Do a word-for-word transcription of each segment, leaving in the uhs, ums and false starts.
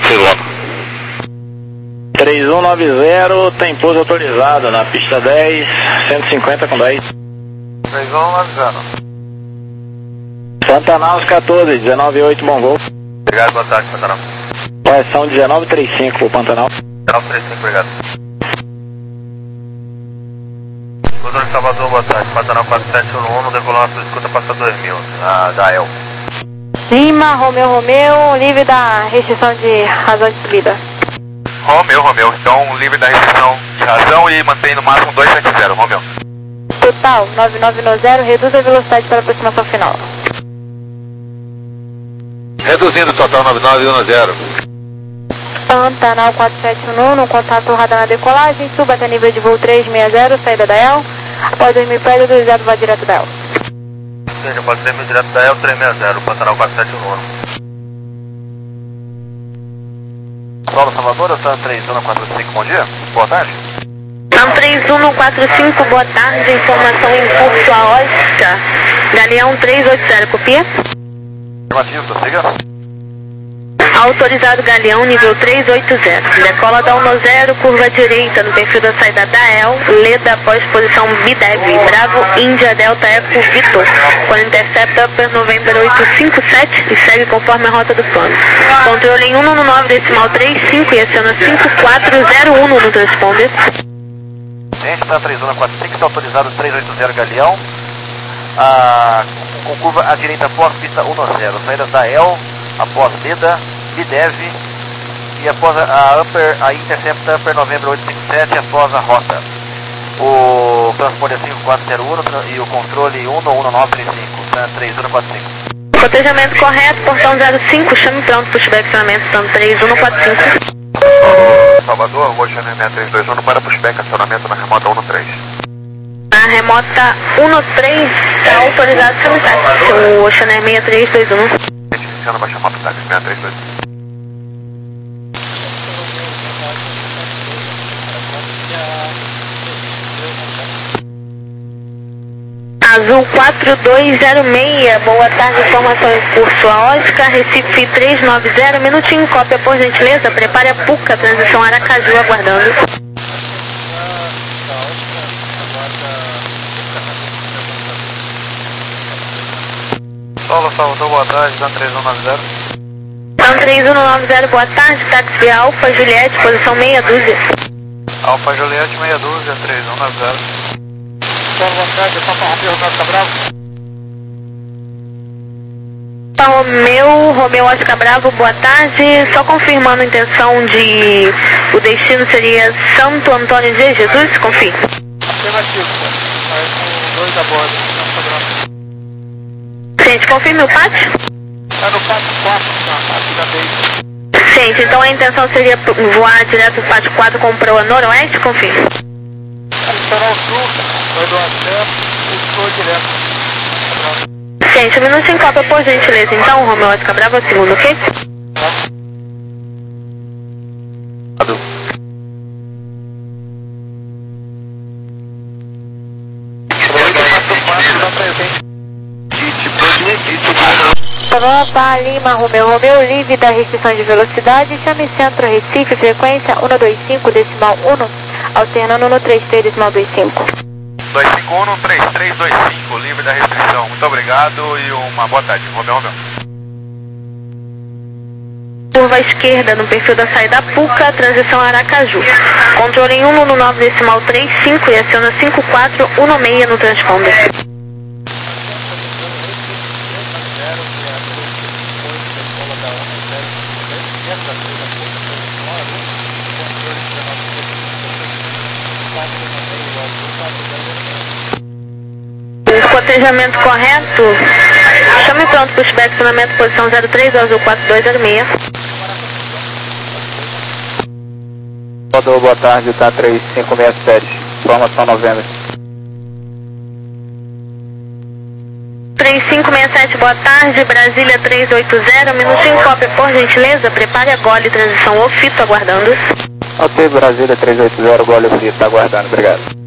logo. três um nove zero, tem pouso autorizado na pista dez, cento e cinquenta com dez. três um nove zero. Pantanal quatorze, dezenove oito, bom voo. Obrigado, boa tarde, Pantanal. Correção dezenove trinta e cinco, o Pantanal. dezenove trinta e cinco, obrigado. Controle de Salvador, boa tarde. Pantanal quatro sete um um, decolou nossa escuta passa dois mil, ah, da E L. Lima, Romeu, Romeu, livre da restrição de razão de subida. Romeu, Romeu, então livre da restrição de razão e mantém no máximo dois sete zero, Romeu. Total, nove nove nove zero, reduz a velocidade para a aproximação final. Reduzindo o total nove nove um zero. Pantanal quatro sete um um, no contato radar na decolagem, suba até nível de voo trezentos e sessenta, saída da E L, após dois mil pés, autorizado vai direto da E L. Seja, pode ser direto da E L trezentos e sessenta, Pantanal quatro sete um um. Solo Salvador, Tan três um quatro cinco, bom dia, boa tarde. Tan três um quatro cinco, boa tarde, informação em curso a Oscar, Galeão trezentos e oitenta, copia? Afirmativo, prossiga. Autorizado Galeão, nível trezentos e oitenta. Decola da um zero, curva direita no perfil da saída da E L, Leda após posição B D E V, Bravo, Índia, Delta, Eco, Vitor. Com intercept Upper November oito cinco sete e segue conforme a rota do plano. Controle em cento e nove decimal trinta e cinco e aciona cinco quatro zero um no transponder. Gente, está três um quatro cinco, está autorizado trezentos e oitenta Galeão. Ah, com curva à direita após pista um zero. Saída da E L, após Leda, B D E V e após a Upper, a Intercept Upper November oito cinco sete após a rota. O transporte é cinco quatro zero um e o controle um um nove três cinco, três um quatro cinco. Cotejamento correto, portão zero cinco, chame pronto, pushback acionamento, portão três um quatro cinco. Salvador, Rocha seis três dois um para pushback, acionamento na remota um três. Na remota um três está autorizado seu táxi, o Oceaner seis três dois um. Iniciando baixa rota táxi seis três dois um. Azul quatro dois zero seis, boa tarde, informação em curso a Oscar, Recife trezentos e noventa, minutinho, cópia por gentileza, prepare a Puca, transição Aracaju, aguardando. Solo Salvador, boa tarde, Dan três um nove zero. Dan três um nove zero, boa tarde, táxi Alfa Juliette, posição meia dúzia. Alfa Juliette, meia dúzia, três um nove zero. Boa tarde, Papa Romeu, Oscar Bravo. Papa Romeu, Romeu Oscar Bravo, boa tarde. Só confirmando a intenção de... O destino seria Santo Antônio de Jesus, confirme. Afirmativo, aí com dois a bordo, Oscar Bravo. Gente, confirme o pátio? É no pátio quatro, na parte da base. Gente, então a intenção seria voar direto do pátio quatro com proa noroeste, confirme. Litoral sul, vai do acesso e estou direto. Gente, um minutinho, cópia por gentileza. Então, Romeu Oscar Bravo, é o segundo, ok? Tropa Lima, Romeu, Romeu, livre da restrição de velocidade, chame Centro Recife, frequência um dois cinco decimal um, alternando no três três decimal dois cinco. dois cinco um, três três dois cinco, livre da restrição. Muito obrigado e uma boa tarde. Romeu, Romeu. Curva à esquerda no perfil da saída Puca, transição Aracaju. Controle em um nove decimal trinta e cinco e aciona cinco quatro um seis no transponder. Cotejamento correto. Chame pronto, pushback, acionamento, posição zero três, azul quatro dois zero seis. Salvador, boa tarde, tá três cinco seis sete, informação novembro. três cinco seis sete, boa tarde, Brasília três oito zero, minutinho, cópia por gentileza, prepare a gole, transição Ofito, aguardando. Ok, Brasília três oito zero, gole Ofito, tá aguardando, obrigado.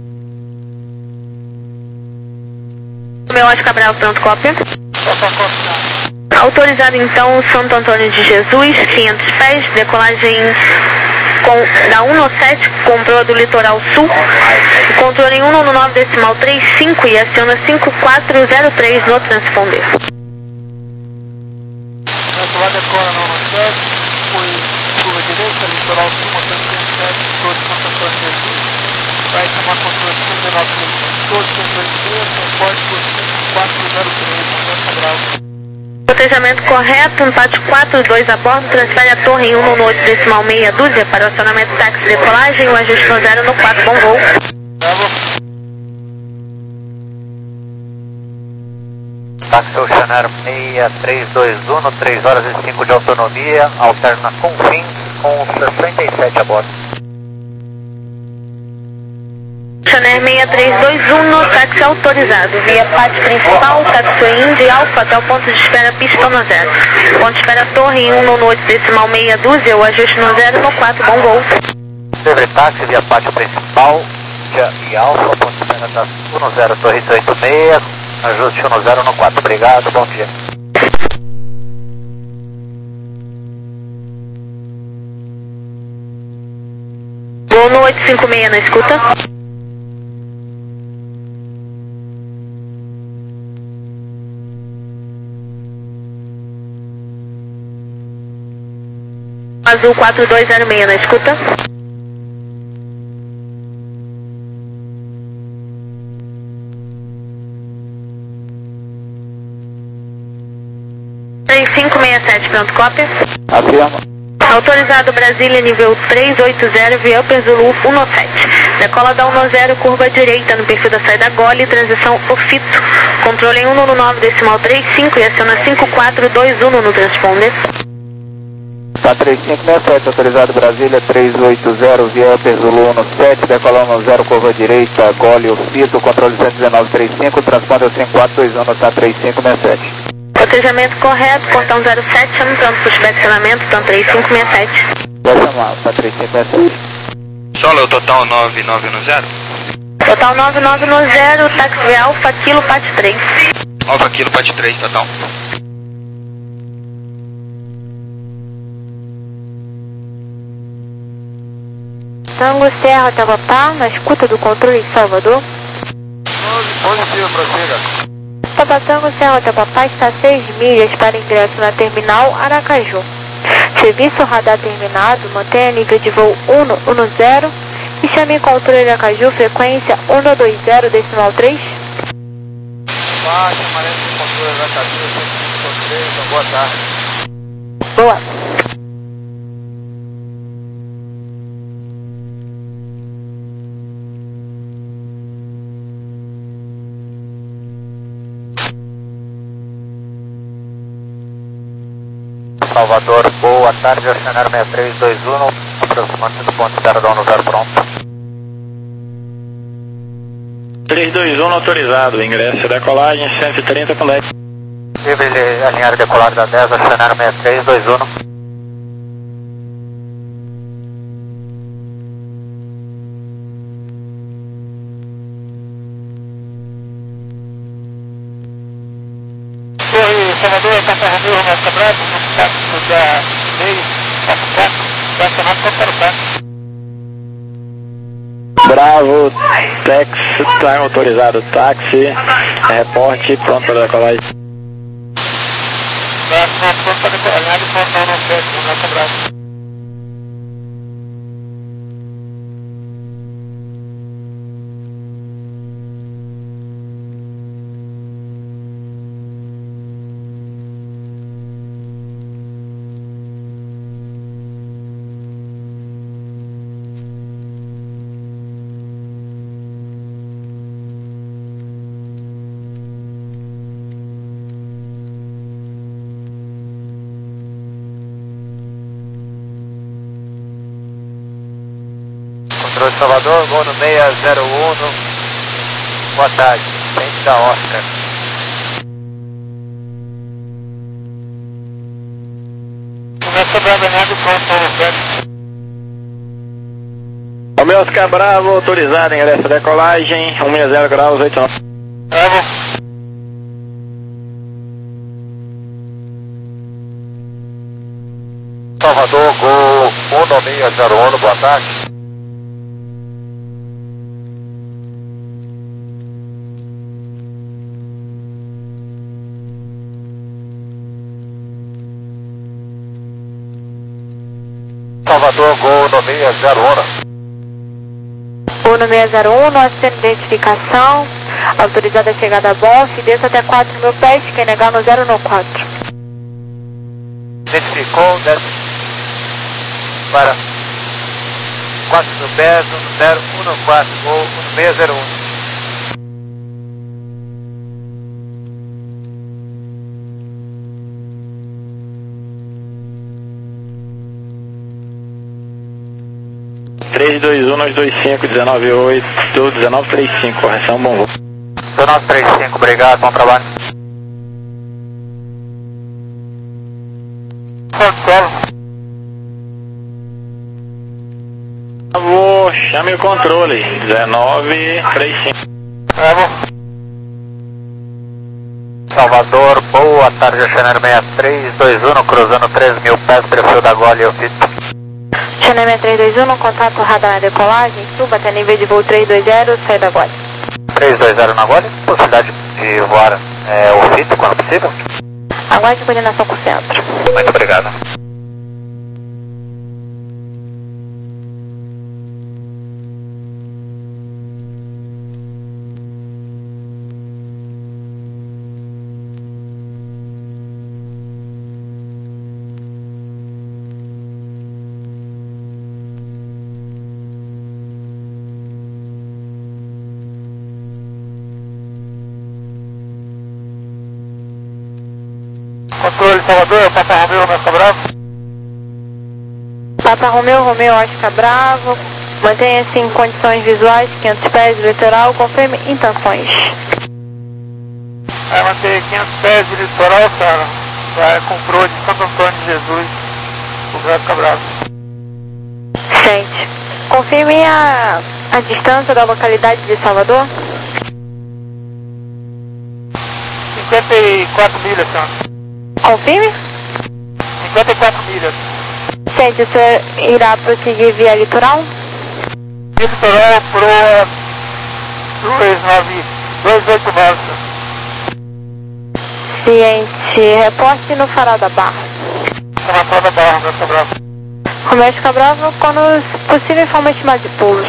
Meu Oscar Bravo, pronto, cópia. Autorizado então Santo Antônio de Jesus, quinhentos pés, decolagem com, da um nove sete, com proa do litoral sul, controle em um nove decimal trinta e cinco e aciona cinco quatro zero três no transponder. Decolar decora no nove sete, foi curva direita, litoral sul, motor cento e sete, todo Santo Antônio de Jesus, vai chamar controle cinco nove três, todo cento e oitenta e três, transporte por cinco quatro zero três, noventa graus. Protejamento correto, empate quatro dois a bordo, transfere a torre em um oito decimal meia dúzia para o acionamento táxi decolagem, o ajuste no zero no quatro, bom voo. Táxi Oceanário seis três dois um, três horas e cinco de autonomia, alterna com fins, com sessenta e sete a bordo. Oceanário seis três dois um, táxi autorizado, via pátio principal, táxi Indy Alfa até o ponto de espera pista no zero. Ponto de espera torre em um oito decimal meia dúzia, o ajuste no zero no quatro, bom voo. Livre táxi via pátio principal, Indy e Alfa, ponto de espera da um zero, torre oitenta e seis, ajuste um zero no quatro, obrigado, bom dia. Voo no oito cinco seis na escuta. Azul quatro dois zero seis na escuta. três cinco seis sete, pronto, cópia. Afirma. Autorizado Brasília, nível trezentos e oitenta, via Upper Zulu cento e sete. Decola da um zero, curva direita no perfil da saída Gole, transição Ofito. Controle em um nove decimal trinta e cinco e aciona cinco quatro dois um no transponder. Tá três cinco seis sete, autorizado Brasília trezentos e oitenta, via Upper Zulu sete, decola um zero, curva direita, Gole, Ofito, controle cento e dezenove trinta e cinco, transponder cinco quatro dois um, tá três cinco seis sete. Protejamento correto, portão zero sete, chama pronto para o inspecionamento, então três cinco seis sete. Vai chamar, tá três cinco seis sete. Solo, o total nove nove um zero? Total nove nove um zero, táxi Alfa, Kilo, Pat três. Alfa, Kilo, Pat três, total. Tango Serra Tabapá, na escuta do controle em Salvador. Positivo, prossiga. Tabatango Serra Tabapá está a seis milhas para ingresso na terminal Aracaju. Serviço radar terminado, mantenha nível de voo um zero e chame controle Aracaju, frequência um dois zero decimal três. Baixa, amarelo de controle Aracaju, cento e três, boa tarde. Boa. Salvador, boa tarde, Oceanário seis três dois um, aproximando-se do ponto de espera da um zero, pronto. três dois um autorizado, ingresso decolagem cento e trinta com dez. Livre alinhar decolar da dez, Oceanário seis três dois um. Torre Salvador, Café Romeu, Roberto Bravo, no táxi da seis, quatro, vai chamar para o táxi. Bravo, táxi, tá autorizado táxi, reporte, pronto para decolagem. Tá, pronto para decolar, pronto para o sete, Roberto Bravo. Controle Salvador, gol no seis zero um, boa tarde, frente da Oscar. Começa Bravo errado, pronto para o sete. O meu Oscar Bravo, autorizado, ingresso decolagem, um zero graus, oito nove. Bravo. Salvador, Gol um nove seis zero um, boa tarde. Salvador, Gol nove seis zero um. Gol nove seis zero um, nossa identificação, autorizada a chegada a bordo, desça até quatro mil pés, quem negar no zero no quatro. Identificou, desce para quatro mil pés, um zero um no quatro, Gol um seis zero um. três dois um, nove dois cinco, um nove oito, um nove três cinco, correção, bom voo. um nove três cinco, obrigado, bom trabalho. Por favor, chame o controle, um nove três cinco. Salvador, boa tarde, Channel seis três dois um, cruzando três mil pés, perfil da Gole, eu fiz. Channel seis três dois um, no contato radar na decolagem, suba até nível de voo três dois zero, sai da Gole. três dois zero na Gole, possibilidade de voar é, o F I T quando possível? Aguarde coordenação com o centro. Muito obrigado. Controle Salvador, Papa Romeu, Oscar Bravo. Papa Romeu, Romeu, Oscar Bravo. Mantenha-se em condições visuais, quinhentos pés de litoral, confirme intenções. É, manter quinhentos pés de litoral, cara. Vai com proa de Santo Antônio de Jesus, o Oscar Bravo. Gente, confirme a, a distância da localidade de Salvador. cinquenta e quatro milhas, senhor. Confirme. cinquenta e quatro milhas. Gente, o senhor irá prosseguir via litoral? Via litoral, proa dois oito nove. Ciente, reporte no farol da Barra. No farol da Barra, Oscar Bravo. Romeu Oscar Bravo, quando possível, forma estimada de pouso.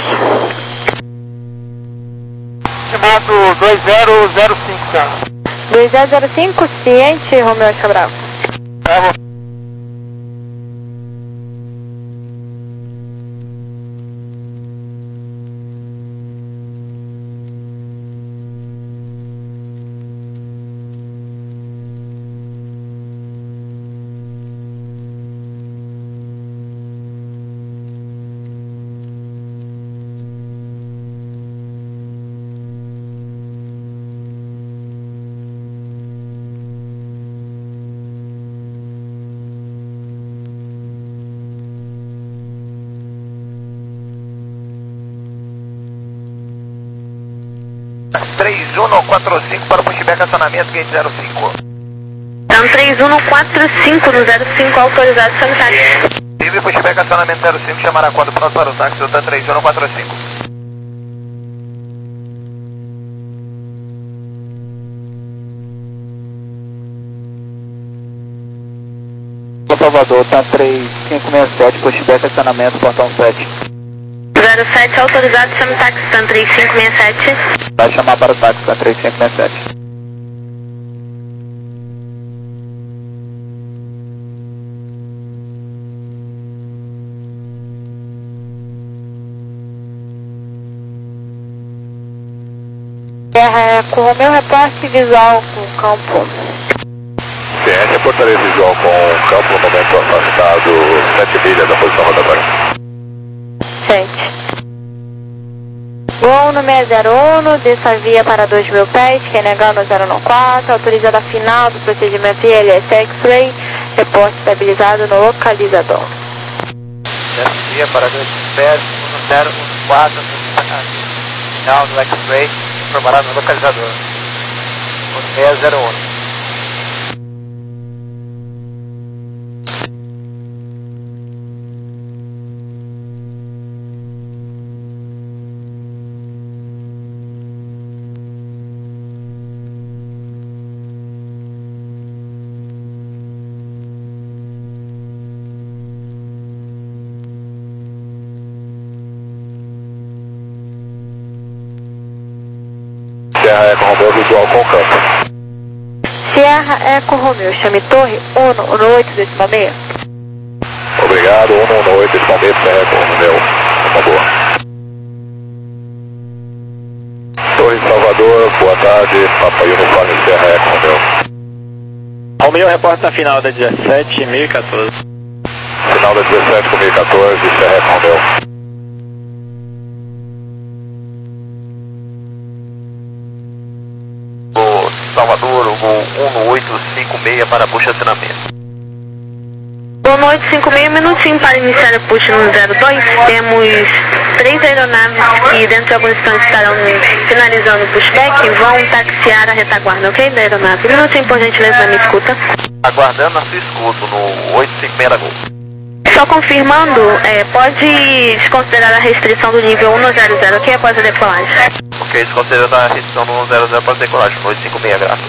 Estimado dois zero zero cinco, senhor. dois zero zero cinco, ciente, Romeu Oscar Bravo. Tá bom. três um quatro cinco para o pushback acionamento, gate zero cinco. Então três um quatro cinco no zero cinco, autorizado seu táxi. Tive pushback acionamento zero cinco, chamará quando pronto para o táxi, Delta três um quatro cinco. Salvador, tá três cinco seis sete, pushback acionamento, portão sete. zero sete, autorizado, chama o táxi, Tan três cinco seis sete. Vai chamar para o táxi, Tan três cinco seis sete. É, com o Romeu, reporte visual com o campo. C N, reportaria visual com o campo, momento afastado sete milhas da posição rotatória. Gente. Gol no seis zero um, desça via para dois mil pés, quem negar no zero quatro, autorizada final do procedimento I L S X-Ray, reporte estabilizado no localizador. Desça via para dois mil pés, um zero um quatro, final do X-Ray, informará no localizador. seis zero um. Sierra Eco Romeo, visual com campo. Sierra Eco Romeo, chame torre um no oito decimal meia. Obrigado, um no oito decimal meia, Sierra Eco Romeo, uma boa. Torre Salvador, boa tarde, Papai Uniforme Sierra Eco Romeo. Romeo reporta final da dezessete mil e quatorze. Final da dezessete com mil e quatorze, Sierra Eco Romeo. Salvador, um no oito cinco seis para push acionamento. um no oito cinco seis, minutinho para iniciar a push no zero dois. Temos três aeronaves que dentro de alguns instantes estarão finalizando o pushback e vão taxiar a retaguarda, ok? Da aeronave. Minutinho, por gentileza, me escuta. Aguardando a sua escuta no oito cinco seis da Gol. Só confirmando, é, pode desconsiderar a restrição do nível um no zero zero, ok? Após a decolagem. Ok, desconsiderando a restrição do um zero zero para a decolagem, no oito cinco seis, graças.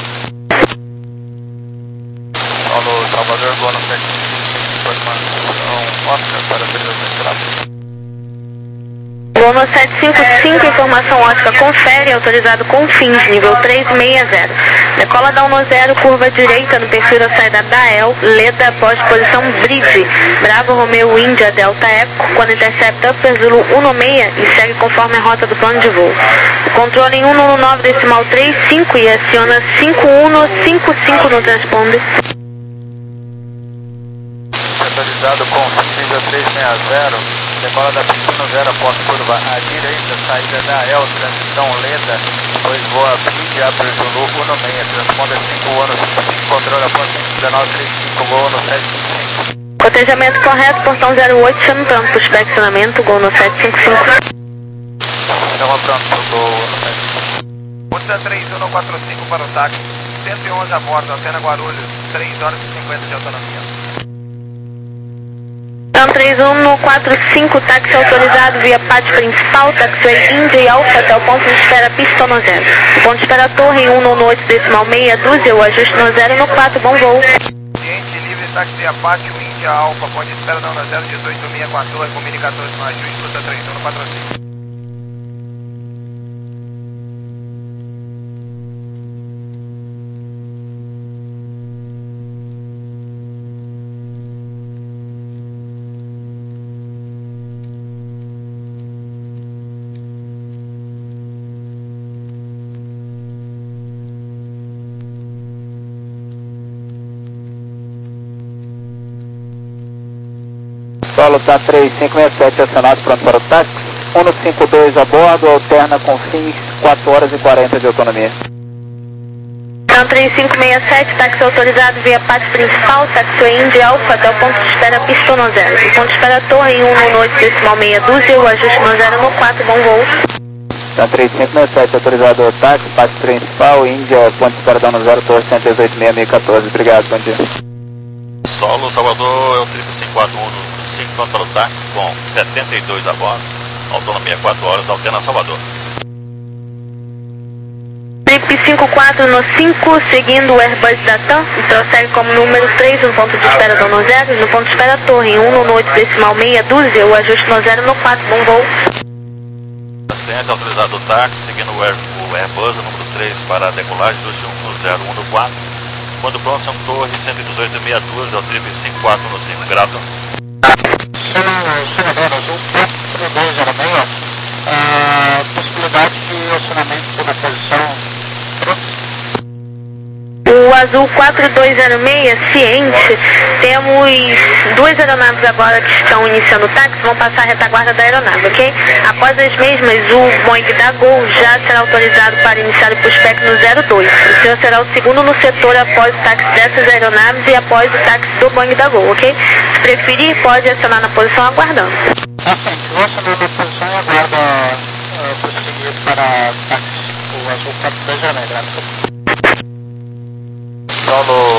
Alô, Salvador, boa noite. Informação Oscar para autorização de Bono sete cinco cinco, informação ótica, confere, autorizado com fins, nível três seis zero. Decola da um zero, curva direita no perfil da saída da E L, Leda após posição Bridge, Bravo Romeo Índia Delta Eco, quando intercepta Upper Zulu um seis e segue conforme a rota do plano de voo. O controle em um no nove decimal três cinco e aciona cinco um cinco cinco no transponder. Autorizado com nível três seis zero, decola da pista no zero após curva à direita, saída da E L, transição Leda, depois voa Bridge, Upper Zulu um seis, transponder cinco um, controle após um nove três cinco, gol no sete cinco cinco. Cotejamento correto, portão zero oito, chamando pushback acionamento, gol no sete cinco cinco. Então, pronto, gol no sete cinco cinco. Utsa três um quatro cinco para o táxi, cento e onze a bordo, Antena Guarulhos, três horas e cinquenta de autonomia. Então, três um quatro cinco, táxi autorizado via pátio principal, taxiway Índia e Alfa até o ponto de espera pista no zero. O ponto de espera torre em um no oito decimal meia dúzia, o ajuste no zero no quatro, bom voo. Cliente livre, táxi a pátio Índia Alfa, ponto de espera não no zero dezoito seis quatorze, comunicadores no ajuste, Utsa três um quatro cinco. Solo tá três cinco seis sete acionado, pronto para o táxi. um no cinco dois a bordo, alterna com fins quatro horas e quarenta de autonomia. Então, três cinco seis sete, táxi autorizado via pátio principal, taxiway Índia Alfa até o ponto de espera pista no zero. O ponto de espera torre em um no oito decimal meia dúzia, o ajuste no zero no quatro, bom voo. Então, três cinco seis sete autorizado ao táxi, pátio principal, Índia, ponto de espera no zero, torre cento e dezoito seis mil e quatorze. Obrigado, bom dia. Solo Salvador é o triplo cinco quatro um cinco pronto para o táxi com setenta e dois a bordo, autonomia quatro horas, altena Salvador. Trip cinco quatro no cinco, seguindo o Airbus da TAM, e prossegue como número três no ponto de espera do no zero, no ponto de espera torre em um no oito decimal meia dúzia, o ajuste no zero no quatro, bom voo. Ascende autorizado o táxi, seguindo o, Air, o Airbus número três para a decolagem do um no zero um no quatro. Quando pronto, são torre cento e dezoito seis doze, é o trip cinco quatro no cinco, grato. Senador Azul quatro dois zero seis, a possibilidade de acionamento na posição pronto. O Azul quatro dois zero seis, ciente, temos duas aeronaves agora que estão iniciando o táxi, vão passar a retaguarda da aeronave, ok? Após as mesmas, o Boeing da Gol já será autorizado para iniciar o pushback no zero dois. O senhor será o segundo no setor após o táxi dessas aeronaves e após o táxi do Boeing da Gol, ok? Se preferir, pode acionar na posição aguardando. Assim, vou acionar na posição e aguarda uh, prosseguir para táxi, o Azul quatro dois zero seis, graças. Solo,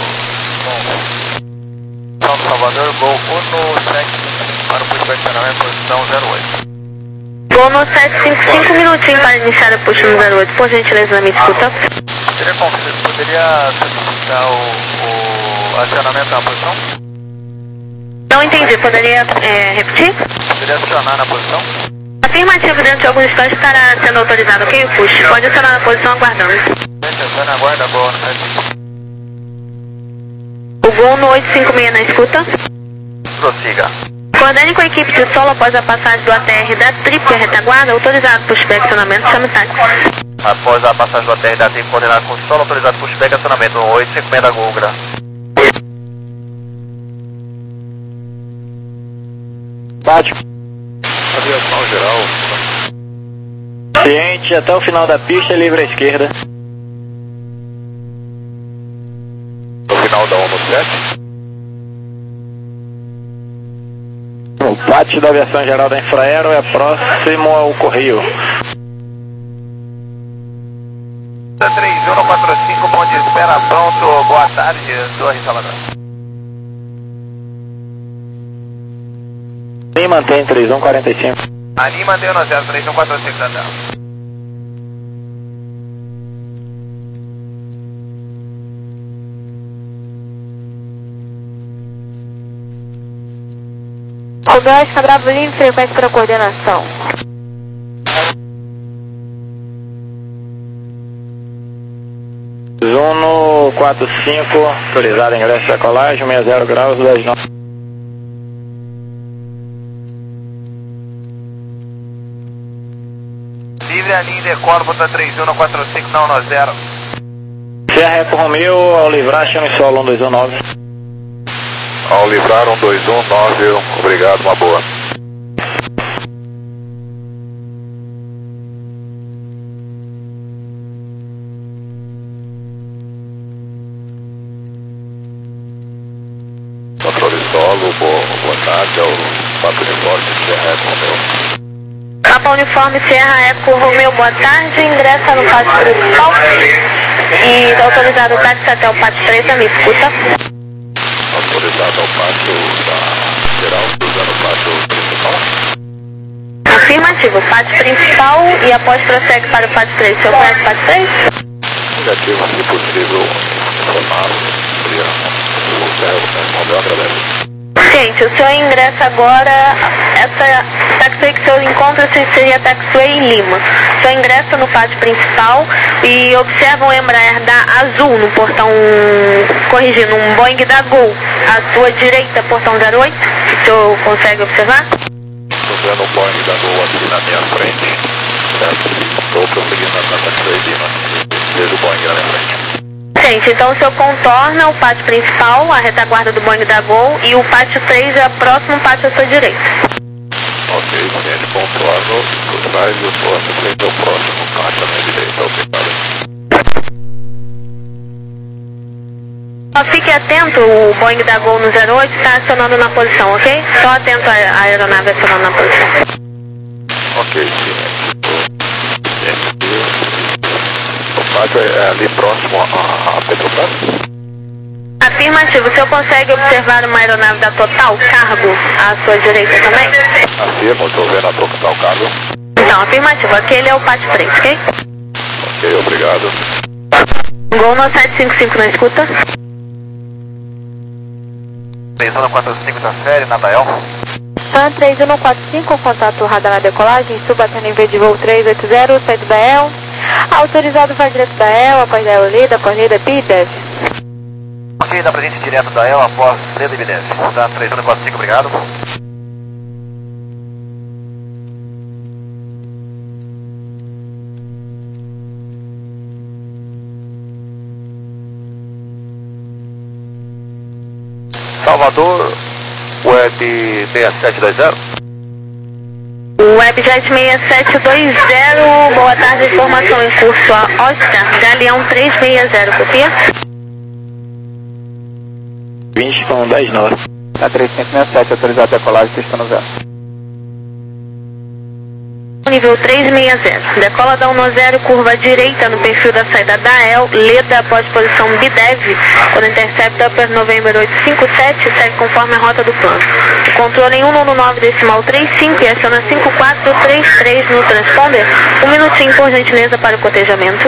Solo Salvador, Gol um sete cinco cinco para o pushback acionamento, posição zero oito. Gol no sete cinco cinco, minutinho para iniciar o push no zero oito, por gentileza, me escuta. Poderia, poderia certificar o, o acionamento na posição? Não entendi, poderia é, repetir? Poderia acionar na posição? Afirmativo, dentro de alguns instantes estará sendo autorizado, ok? O push. Pode acionar na posição aguardando. Está na guarda, boa. O Gol no oito cinco seis na escuta. Prossiga. Coordene com a equipe de solo após a passagem do A T R da Trip retaguarda, autorizado pushback acionamento, chame táxi. Após a passagem do A T R da Trip, coordenado com solo, autorizado pushback acionamento no oito cinco seis da Googra. Bate. Aviação geral. Ciente, até o final da pista, livre à esquerda. No final da ONU sete. O pátio da aviação geral da Infraero é próximo ao Correio. três um quatro cinco, ponto de espera pronto, boa tarde, Torre Salvador. E mantém três um quarenta e cinco. Anima mantém no zero três um quatro cinco da tela. Roberto Bravo Lima, frequência para coordenação. Zuno quatro cinco, autorizado ingresso da colagem, sessenta graus, dez nove. Livre a linha de Corvo, três um quatro cinco, não no zero. Serra Eco Romeo, ao livrar, chame solo um dois um nove. Ao livrar um dois um nove, obrigado, uma boa. Controle solo, boa, boa tarde, ao Papa Uniforme, Serra Eco Romeo. Papa Uniforme Serra Eco Romeo, boa tarde, ingressa no pátio principal e está autorizado o táxi até o pátio três, a minha escuta. Autorizado ao pátio da geral, usando o pátio principal. Afirmativo, pátio principal e após prossegue para o pátio três. O senhor conhece o pátio três? Negativo, se possível, informar seria o Serra respondeu, agradeço. Gente, o senhor ingressa agora, essa taxiway que o senhor encontra-se seria a taxiway Lima. O senhor ingressa no pátio principal e observa um Embraer da Azul no portão, corrigindo, um Boeing da Gol, à sua direita, portão zero oito, que o senhor consegue observar? Estou vendo o Boeing da Gol aqui na minha frente, certo? Estou prosseguindo na taxiway Lima, vejo o Boeing na minha frente. Gente, então o senhor contorna o pátio principal, a retaguarda do Boeing da Gol, e o pátio três é o próximo pátio à sua direita. Ok, gente, contorno, por trás e o próximo, frente ao próximo pátio à minha direita, ok, valeu. Só fique atento, o Boeing da Gol no zero oito está acionando na posição, ok? Só atento à aeronave acionando na posição. Ok, gente. O pátio é ali próximo a, a Petrobras? Afirmativo, o senhor consegue observar uma aeronave da Total Cargo à sua direita também? Afirmo, estou vendo a Total Cargo. Então, afirmativo, aquele é o pátio três, ok? Ok, obrigado. Gol no sete cinco cinco na escuta. três um quatro cinco da série, Nadael. Sun três um quatro cinco, contato radar na decolagem, suba até nível de voo três oito zero, saída da E L. Autorizado vai direto da E L, após da E L lida, corrida B D E V. Ok, dá presente direto da E L após lida B D E V. Tá, três um quatro cinco, obrigado. Salvador, Web seis sete dois zero. Webjet seis sete dois zero, boa tarde, informação em curso a Oscar, Galeão três seis zero, copia? vinte com dez nove. Na três cinco seis sete, autorizado a decolagem, pista no zero. Nível três seis zero, decola da um zero, curva direita no perfil da saída da E L, leda após posição B D E V, quando intercepta Upper November oito cinco sete, segue conforme a rota do plano. Controle em um nove decimal três cinco e aciona cinco quatro três três no transponder. Um minutinho, por gentileza, para o cotejamento.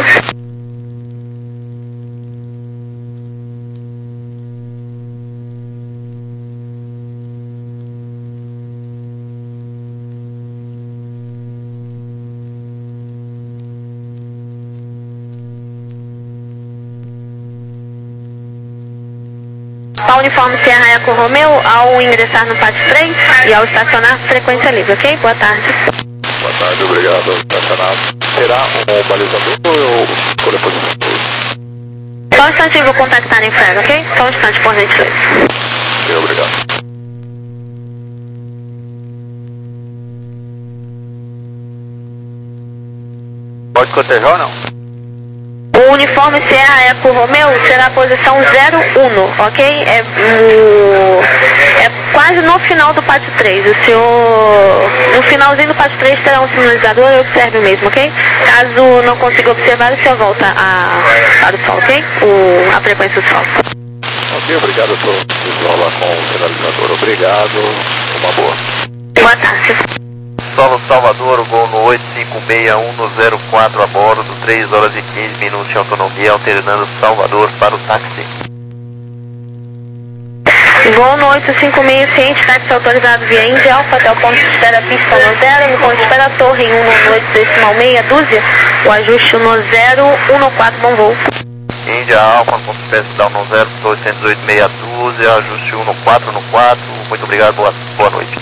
principal Uniforme Sierra Eco Romeu ao ingressar no pátio três e ao estacionar frequência livre, ok? Boa tarde. Boa tarde, obrigado. Estacionado. Será um balizador ou escolha posição? Só um instante, eu vou contactar a Infraero, ok? Só um instante, por gentileza. Ok, obrigado. Pode cotejar ou não? O uniforme Sierra Eco Romeu será a posição zero um, ok? É, o, é quase no final do pátio três. O senhor, no finalzinho do pátio três terá um sinalizador, observe mesmo, ok? Caso não consiga observar, o senhor volta a, para o sol, ok? O, a frequência do sol. Ok, obrigado. Eu estou visual lá com o sinalizador. Obrigado. Uma boa. Boa tarde. Solo Salvador, voo no oito cinco seis um no zero quatro a bordo, três horas e quinze minutos de autonomia, alternando Salvador para o táxi. Voo no oito cinco seis, ciente, táxi autorizado via Indy Alpha até o ponto de espera pista no zero, no ponto de espera torre em um no oito decimal meia dúzia, o ajuste no zero um no quatro, bom voo. Indy Alpha, ponto de espera down no zero, oitocentos e oito meia dúzia, ajuste um no quatro no quatro, muito obrigado, boa, boa noite.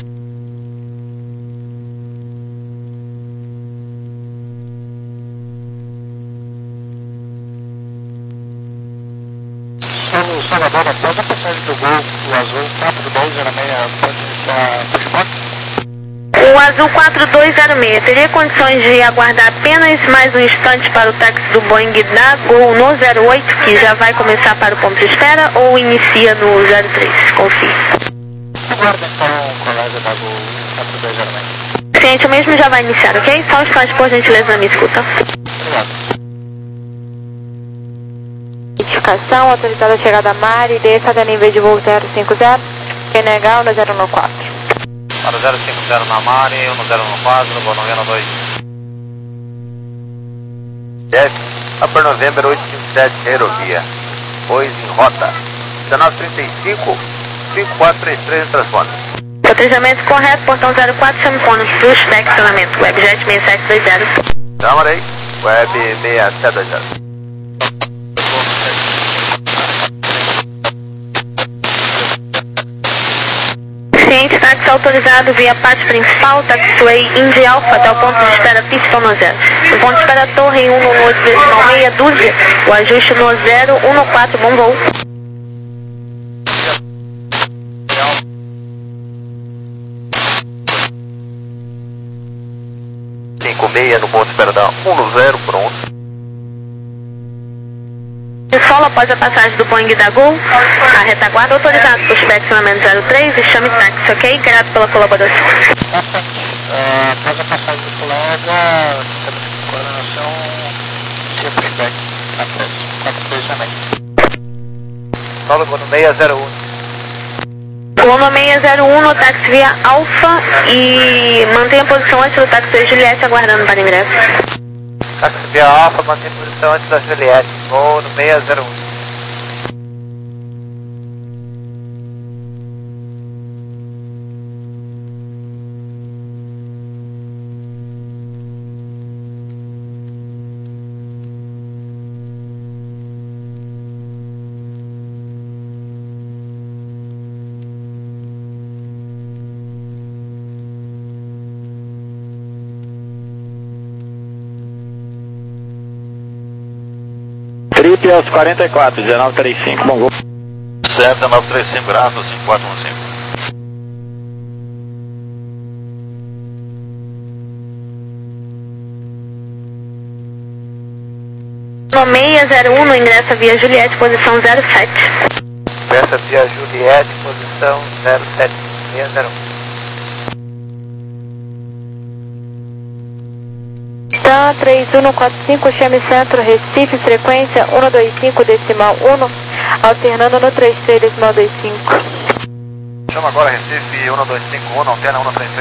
Solo Salvador, após a passagem do gol, o azul quatro dois zero seis pode iniciar pushback? O azul quatro dois zero seis teria condições de aguardar apenas mais um instante para o táxi do Boeing da Gol no zero oito, que já vai começar para o ponto de espera, ou inicia no zero três? Confie. Aguarda então, colega da Gol quatro dois zero seis. Ciente, o mesmo já vai iniciar, ok? Só um instante, por gentileza, na minha escuta. Obrigado. Identificação, autorizada a chegada a mar e desça da nível de voo zero cinco zero, Senegal no zero um quatro. Para zero cinco zero na Mari, um no zero um quatro, voo noventa dois. Jeff, Upper November oito cinco sete, aerovia. Pois em rota. dezenove trinta e cinco, cinco quatro três três, transponder. Cotejamento correto, portão zero quatro, semicônico, pushback, estacionamento, Webjet seis sete dois zero. Tamarei, Web seis sete dois zero. Ciente, táxi autorizado via pátio principal, taxiway Indy Alpha até o ponto de espera pista no zero. No ponto de espera torre em um no oito decimal meia dúzia, o ajuste no zero um no quatro, bom voo. cinco seis no ponto de espera da um no zero, pronto. Solo após a passagem do Boeing da Gol, a retaguarda autorizado por estacionamento zero três e chame táxi, ok? Grato pela colaboração. Uh, após a passagem do colega, temos coordenação inicia pushback na pressa, quatro dois zero seis. Solo no seis zero um. Gol no seis zero um no táxi via Alfa e mantenha a posição antes do táxi Juliette aguardando para ingresso. Táxi via Alfa, mantém posição antes da Juliette, voo no seis zero um. Trip aos quarenta e quatro, dezenove trinta e cinco, bom voo. Certo, dezenove trinta e cinco, grato, cinco quatro um cinco. No seis zero um no ingresso via Juliette, posição zero sete. Ingresso via Juliette, posição zero sete seis zero um. TAM três um quatro cinco, chame centro, Recife, frequência um dois cinco decimal um, alternando no três três decimal dois cinco. Chama agora Recife um dois cinco um, alterna um três três.